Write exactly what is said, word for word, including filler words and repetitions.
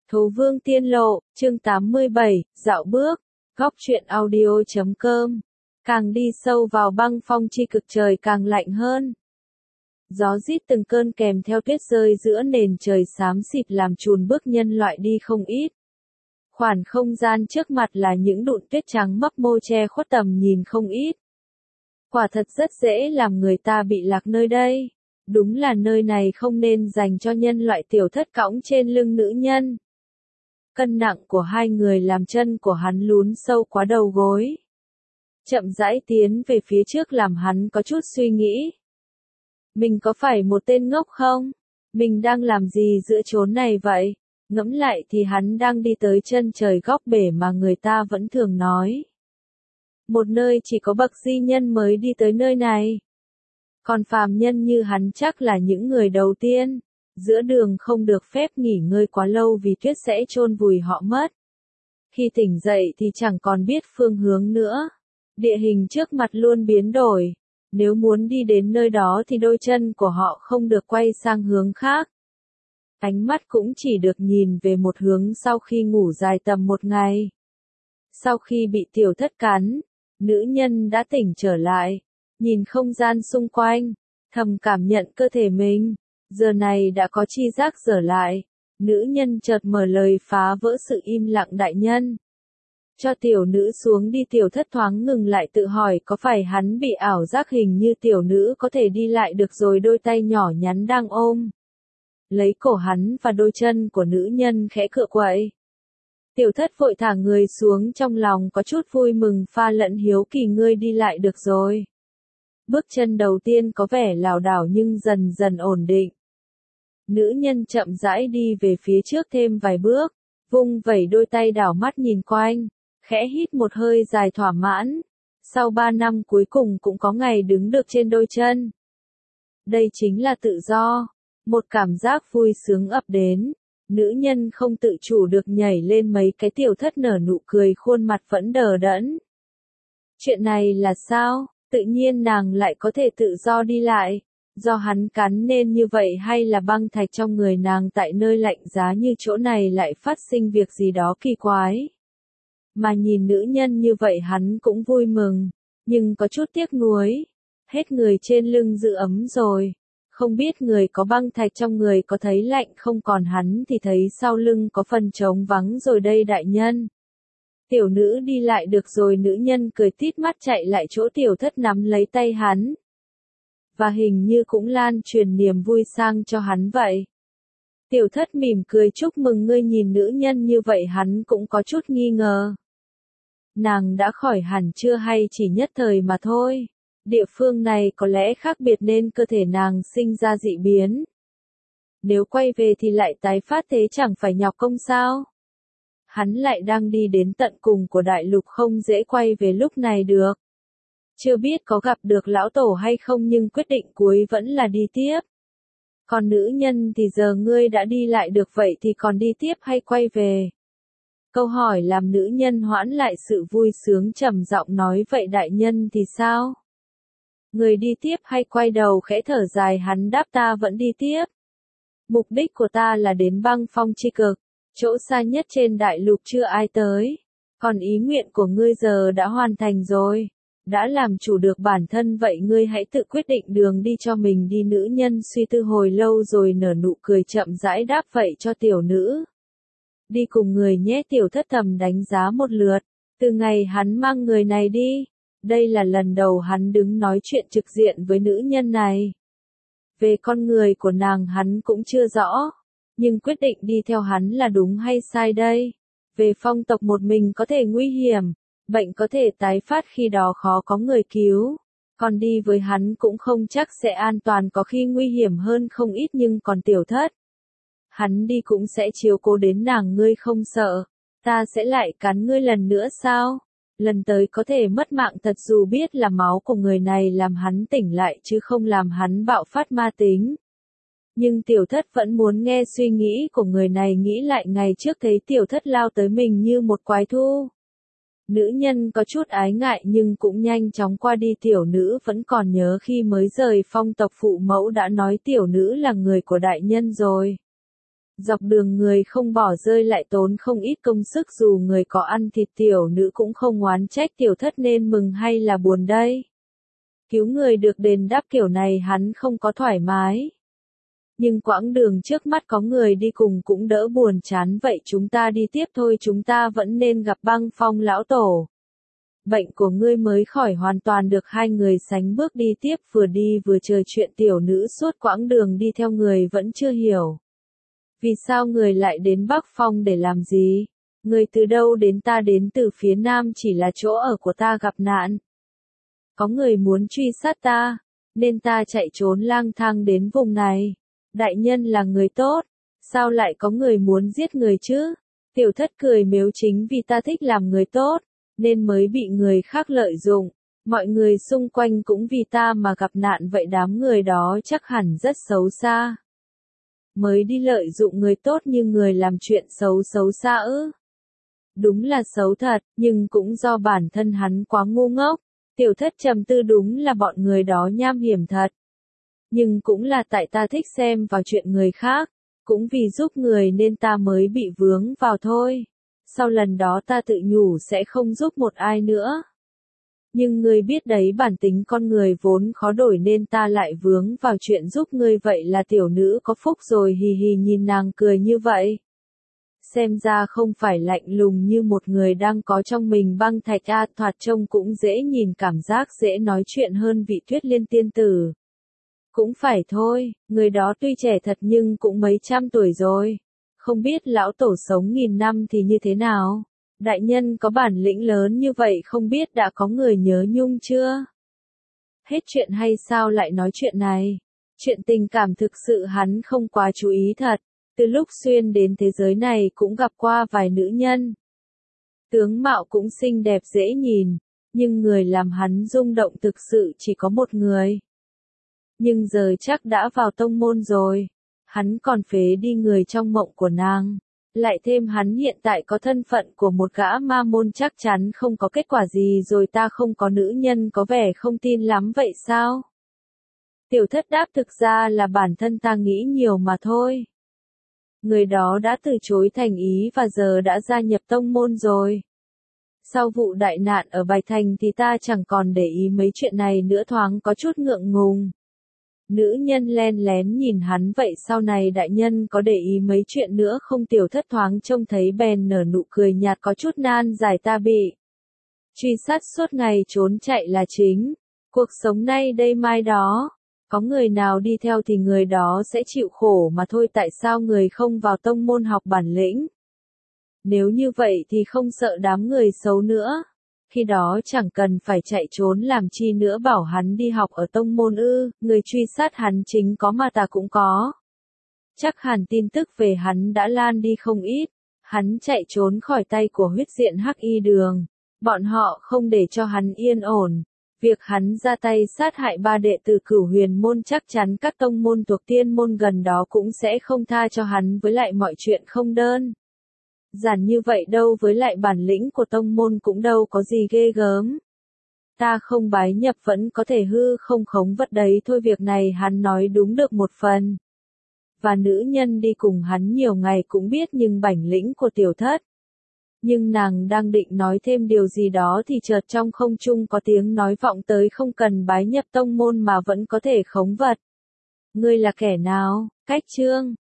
Thố Vương Tiên Lộ, chương tám mươi bảy, dạo bước, góc truyện audio chấm com. Càng đi sâu vào băng phong chi cực trời càng lạnh hơn. Gió rít từng cơn kèm theo tuyết rơi giữa nền trời xám xịt làm chùn bước nhân loại đi không ít. Khoảng không gian trước mặt là những đụn tuyết trắng mấp mô che khuất tầm nhìn không ít. Quả thật rất dễ làm người ta bị lạc nơi đây. Đúng là nơi này không nên dành cho nhân loại tiểu thất cõng trên lưng nữ nhân. Cân nặng của hai người làm chân của hắn lún sâu quá đầu gối. Chậm rãi tiến về phía trước làm hắn có chút suy nghĩ. Mình có phải một tên ngốc không? Mình đang làm gì giữa chốn này vậy? Ngẫm lại thì hắn đang đi tới chân trời góc bể mà người ta vẫn thường nói. Một nơi chỉ có bậc di nhân mới đi tới nơi này. Còn phàm nhân như hắn chắc là những người đầu tiên. Giữa đường không được phép nghỉ ngơi quá lâu vì tuyết sẽ chôn vùi họ mất. Khi tỉnh dậy thì chẳng còn biết phương hướng nữa. Địa hình trước mặt luôn biến đổi. Nếu muốn đi đến nơi đó thì đôi chân của họ không được quay sang hướng khác. Ánh mắt cũng chỉ được nhìn về một hướng sau khi ngủ dài tầm một ngày. Sau khi bị tiểu thất cắn, nữ nhân đã tỉnh trở lại. Nhìn không gian xung quanh, thầm cảm nhận cơ thể mình. Giờ này đã có chi giác trở lại. Nữ nhân chợt mở lời phá vỡ sự im lặng đại nhân. Cho tiểu nữ xuống đi. Tiểu thất thoáng ngừng lại tự hỏi có phải hắn bị ảo giác hình như tiểu nữ có thể đi lại được rồi đôi tay nhỏ nhắn đang ôm. Lấy cổ hắn và đôi chân của nữ nhân khẽ cựa quậy. Tiểu thất vội thả người xuống trong lòng có chút vui mừng pha lẫn hiếu kỳ ngươi đi lại được rồi. Bước chân đầu tiên có vẻ lảo đảo nhưng dần dần ổn định. Nữ nhân chậm rãi đi về phía trước thêm vài bước, vung vẩy đôi tay đảo mắt nhìn quanh, khẽ hít một hơi dài thỏa mãn. Sau ba năm cuối cùng cũng có ngày đứng được trên đôi chân. Đây chính là tự do. Một cảm giác vui sướng ập đến. Nữ nhân không tự chủ được nhảy lên mấy cái tiểu thất nở nụ cười khuôn mặt vẫn đờ đẫn. Chuyện này là sao? Tự nhiên nàng lại có thể tự do đi lại. Do hắn cắn nên như vậy hay là băng thạch trong người nàng tại nơi lạnh giá như chỗ này lại phát sinh việc gì đó kỳ quái. Mà nhìn nữ nhân như vậy hắn cũng vui mừng, nhưng có chút tiếc nuối. Hết người trên lưng giữ ấm rồi. Không biết người có băng thạch trong người có thấy lạnh không còn hắn thì thấy sau lưng có phần trống vắng rồi đây đại nhân. Tiểu nữ đi lại được rồi nữ nhân cười tít mắt chạy lại chỗ tiểu thất nắm lấy tay hắn. Và hình như cũng lan truyền niềm vui sang cho hắn vậy. Tiểu thất mỉm cười chúc mừng ngươi nhìn nữ nhân như vậy hắn cũng có chút nghi ngờ. Nàng đã khỏi hẳn chưa hay chỉ nhất thời mà thôi. Địa phương này có lẽ khác biệt nên cơ thể nàng sinh ra dị biến. Nếu quay về thì lại tái phát thế chẳng phải nhọc công sao? Hắn lại đang đi đến tận cùng của đại lục không dễ quay về lúc này được. Chưa biết có gặp được lão tổ hay không nhưng quyết định cuối vẫn là đi tiếp. Còn nữ nhân thì giờ ngươi đã đi lại được vậy thì còn đi tiếp hay quay về? Câu hỏi làm nữ nhân hoãn lại sự vui sướng trầm giọng nói vậy đại nhân thì sao? Người đi tiếp hay quay đầu khẽ thở dài hắn đáp ta vẫn đi tiếp. Mục đích của ta là đến băng phong chi cực, chỗ xa nhất trên đại lục chưa ai tới. Còn ý nguyện của ngươi giờ đã hoàn thành rồi. Đã làm chủ được bản thân vậy ngươi hãy tự quyết định đường đi cho mình đi nữ nhân suy tư hồi lâu rồi nở nụ cười chậm rãi đáp vậy cho tiểu nữ. Đi cùng người nhé tiểu thất thầm đánh giá một lượt. Từ ngày hắn mang người này đi. Đây là lần đầu hắn đứng nói chuyện trực diện với nữ nhân này. Về con người của nàng hắn cũng chưa rõ. Nhưng quyết định đi theo hắn là đúng hay sai đây? Về phong tộc một mình có thể nguy hiểm. Bệnh có thể tái phát khi đó khó có người cứu. Còn đi với hắn cũng không chắc sẽ an toàn có khi nguy hiểm hơn không ít nhưng còn tiểu thất. Hắn đi cũng sẽ chiếu cố đến nàng ngươi không sợ. Ta sẽ lại cắn ngươi lần nữa sao? Lần tới có thể mất mạng thật dù biết là máu của người này làm hắn tỉnh lại chứ không làm hắn bạo phát ma tính. Nhưng tiểu thất vẫn muốn nghe suy nghĩ của người này nghĩ lại ngày trước thấy tiểu thất lao tới mình như một quái thú. Nữ nhân có chút ái ngại nhưng cũng nhanh chóng qua đi tiểu nữ vẫn còn nhớ khi mới rời phong tộc phụ mẫu đã nói tiểu nữ là người của đại nhân rồi. Dọc đường người không bỏ rơi lại tốn không ít công sức, dù người có ăn thịt tiểu nữ cũng không oán trách tiểu thất nên mừng hay là buồn đây. Cứu người được đền đáp kiểu này hắn không có thoải mái. Nhưng quãng đường trước mắt có người đi cùng cũng đỡ buồn chán, vậy chúng ta đi tiếp thôi, chúng ta vẫn nên gặp Băng Phong lão tổ. Bệnh của ngươi mới khỏi hoàn toàn được. Hai người sánh bước đi tiếp, vừa đi vừa chờ chuyện. Tiểu nữ suốt quãng đường đi theo người vẫn chưa hiểu. Vì sao người lại đến Bắc Phong để làm gì? Người từ đâu đến? Ta đến từ phía Nam, chỉ là chỗ ở của ta gặp nạn. Có người muốn truy sát ta, nên ta chạy trốn lang thang đến vùng này. Đại nhân là người tốt, sao lại có người muốn giết người chứ? Tiểu thất cười mếu, chính vì ta thích làm người tốt, nên mới bị người khác lợi dụng. Mọi người xung quanh cũng vì ta mà gặp nạn, vậy đám người đó chắc hẳn rất xấu xa. Mới đi lợi dụng người tốt như người làm chuyện xấu xấu xa ư? Đúng là xấu thật, nhưng cũng do bản thân hắn quá ngu ngốc. Tiểu thất trầm tư, đúng là bọn người đó nham hiểm thật. Nhưng cũng là tại ta thích xem vào chuyện người khác, cũng vì giúp người nên ta mới bị vướng vào thôi. Sau lần đó ta tự nhủ sẽ không giúp một ai nữa. Nhưng ngươi biết đấy, bản tính con người vốn khó đổi nên ta lại vướng vào chuyện giúp ngươi, vậy là tiểu nữ có phúc rồi. Hì hì, nhìn nàng cười như vậy. Xem ra không phải lạnh lùng như một người đang có trong mình băng thạch a, thoạt trông cũng dễ nhìn, cảm giác dễ nói chuyện hơn vị Tuyết Liên tiên tử. Cũng phải thôi, người đó tuy trẻ thật nhưng cũng mấy trăm tuổi rồi. Không biết lão tổ sống nghìn năm thì như thế nào? Đại nhân có bản lĩnh lớn như vậy, không biết đã có người nhớ nhung chưa? Hết chuyện hay sao lại nói chuyện này? Chuyện tình cảm thực sự hắn không quá chú ý thật. Từ lúc xuyên đến thế giới này cũng gặp qua vài nữ nhân. Tướng mạo cũng xinh đẹp dễ nhìn, nhưng người làm hắn rung động thực sự chỉ có một người. Nhưng giờ chắc đã vào tông môn rồi. Hắn còn phế đi người trong mộng của nàng. Lại thêm hắn hiện tại có thân phận của một gã ma môn, chắc chắn không có kết quả gì rồi. Ta không có nữ nhân có vẻ không tin lắm vậy sao? Tiểu thất đáp, thực ra là bản thân ta nghĩ nhiều mà thôi. Người đó đã từ chối thành ý và giờ đã gia nhập tông môn rồi. Sau vụ đại nạn ở Bạch Thành thì ta chẳng còn để ý mấy chuyện này nữa, thoáng có chút ngượng ngùng. Nữ nhân len lén nhìn hắn, vậy sau này đại nhân có để ý mấy chuyện nữa không? Tiểu thất thoáng trông thấy bèn nở nụ cười nhạt, có chút nan giải, ta bị truy sát suốt ngày, trốn chạy là chính. Cuộc sống nay đây mai đó. Có người nào đi theo thì người đó sẽ chịu khổ mà thôi. Tại sao người không vào tông môn học bản lĩnh? Nếu như vậy thì không sợ đám người xấu nữa. Khi đó chẳng cần phải chạy trốn làm chi nữa, bảo hắn đi học ở tông môn ư? Người truy sát hắn chính có mà ta cũng có. Chắc hẳn tin tức về hắn đã lan đi không ít. Hắn chạy trốn khỏi tay của huyết diện hắc y đường. Bọn họ không để cho hắn yên ổn. Việc hắn ra tay sát hại ba đệ tử Cửu Huyền môn, chắc chắn các tông môn thuộc tiên môn gần đó cũng sẽ không tha cho hắn, với lại mọi chuyện không đơn giản như vậy đâu, với lại bản lĩnh của tông môn cũng đâu có gì ghê gớm. Ta không bái nhập vẫn có thể hư không khống vật đấy thôi. Việc này hắn nói đúng được một phần. Và nữ nhân đi cùng hắn nhiều ngày cũng biết nhưng bản lĩnh của tiểu thất. Nhưng nàng đang định nói thêm điều gì đó thì chợt trong không trung có tiếng nói vọng tới, không cần bái nhập tông môn mà vẫn có thể khống vật. Ngươi là kẻ nào? Cách chương